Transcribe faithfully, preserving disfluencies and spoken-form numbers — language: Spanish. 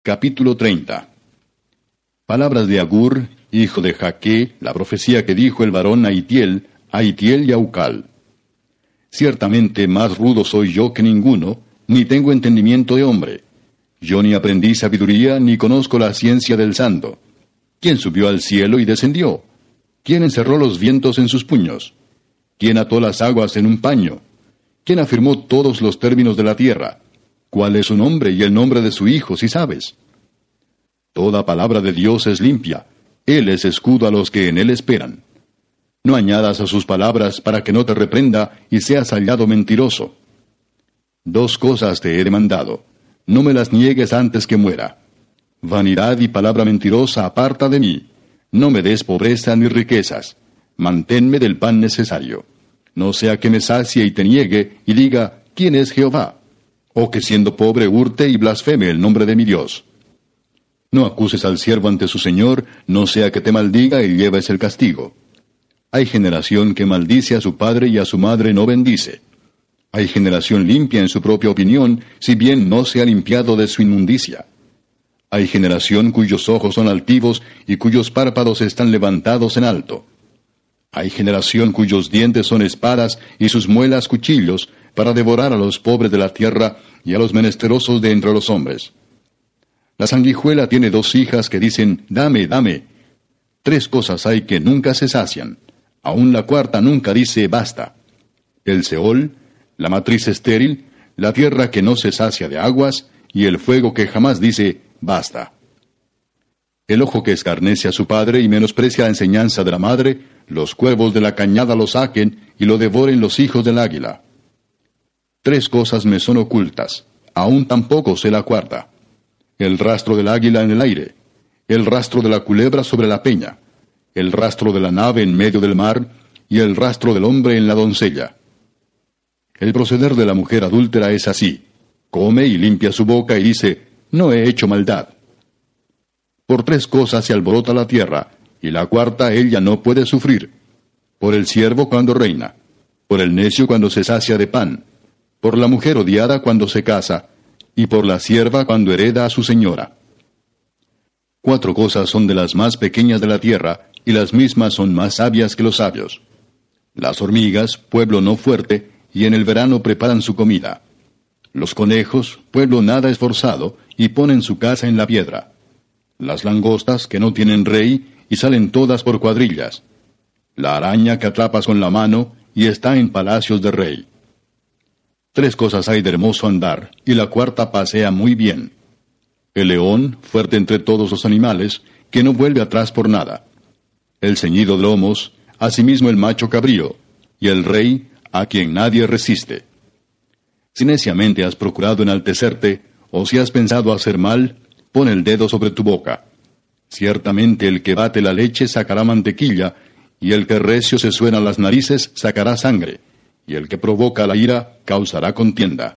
Capítulo treinta. Palabras de Agur, hijo de Jaque, la profecía que dijo el varón a Itiel, a Itiel y a Ucal. Ciertamente más rudo soy yo que ninguno, ni tengo entendimiento de hombre. Yo ni aprendí sabiduría, ni conozco la ciencia del santo. ¿Quién subió al cielo y descendió? ¿Quién encerró los vientos en sus puños? ¿Quién ató las aguas en un paño? ¿Quién afirmó todos los términos de la tierra? ¿Cuál es su nombre y el nombre de su hijo, si sabes? Toda palabra de Dios es limpia. Él es escudo a los que en él esperan. No añadas a sus palabras para que no te reprenda y seas hallado mentiroso. Dos cosas te he demandado. No me las niegues antes que muera. Vanidad y palabra mentirosa aparta de mí. No me des pobreza ni riquezas. Manténme del pan necesario. No sea que me sacie y te niegue y diga, ¿quién es Jehová? O que siendo pobre hurte y blasfeme el nombre de mi Dios. No acuses al siervo ante su señor, no sea que te maldiga y lleves el castigo. Hay generación que maldice a su padre y a su madre no bendice. Hay generación limpia en su propia opinión, si bien no se ha limpiado de su inmundicia. Hay generación cuyos ojos son altivos y cuyos párpados están levantados en alto. Hay generación cuyos dientes son espadas y sus muelas cuchillos, para devorar a los pobres de la tierra y a los menesterosos de entre los hombres. La sanguijuela tiene dos hijas que dicen, dame, dame. Tres cosas hay que nunca se sacian. Aún la cuarta nunca dice, basta. El Seol, la matriz estéril, la tierra que no se sacia de aguas, y el fuego que jamás dice, basta. El ojo que escarnece a su padre y menosprecia la enseñanza de la madre, los cuervos de la cañada lo saquen y lo devoren los hijos del águila. Tres cosas me son ocultas, aún tampoco sé la cuarta. El rastro del águila en el aire, el rastro de la culebra sobre la peña, el rastro de la nave en medio del mar, y el rastro del hombre en la doncella. El proceder de la mujer adúltera es así: come y limpia su boca y dice, no he hecho maldad. Por tres cosas se alborota la tierra, y la cuarta ella no puede sufrir: por el siervo cuando reina, por el necio cuando se sacia de pan, por la mujer odiada cuando se casa, y por la sierva cuando hereda a su señora. Cuatro cosas son de las más pequeñas de la tierra, y las mismas son más sabias que los sabios. Las hormigas, pueblo no fuerte, y en el verano preparan su comida. Los conejos, pueblo nada esforzado, y ponen su casa en la piedra. Las langostas, que no tienen rey, y salen todas por cuadrillas. La araña que atrapas con la mano, y está en palacios de rey. Tres cosas hay de hermoso andar, y la cuarta pasea muy bien. El león, fuerte entre todos los animales, que no vuelve atrás por nada. El ceñido de lomos, asimismo el macho cabrío, y el rey, a quien nadie resiste. Si neciamente has procurado enaltecerte, o si has pensado hacer mal, pon el dedo sobre tu boca. Ciertamente el que bate la leche sacará mantequilla, y el que recio se suena las narices sacará sangre, y el que provoca la ira causará contienda.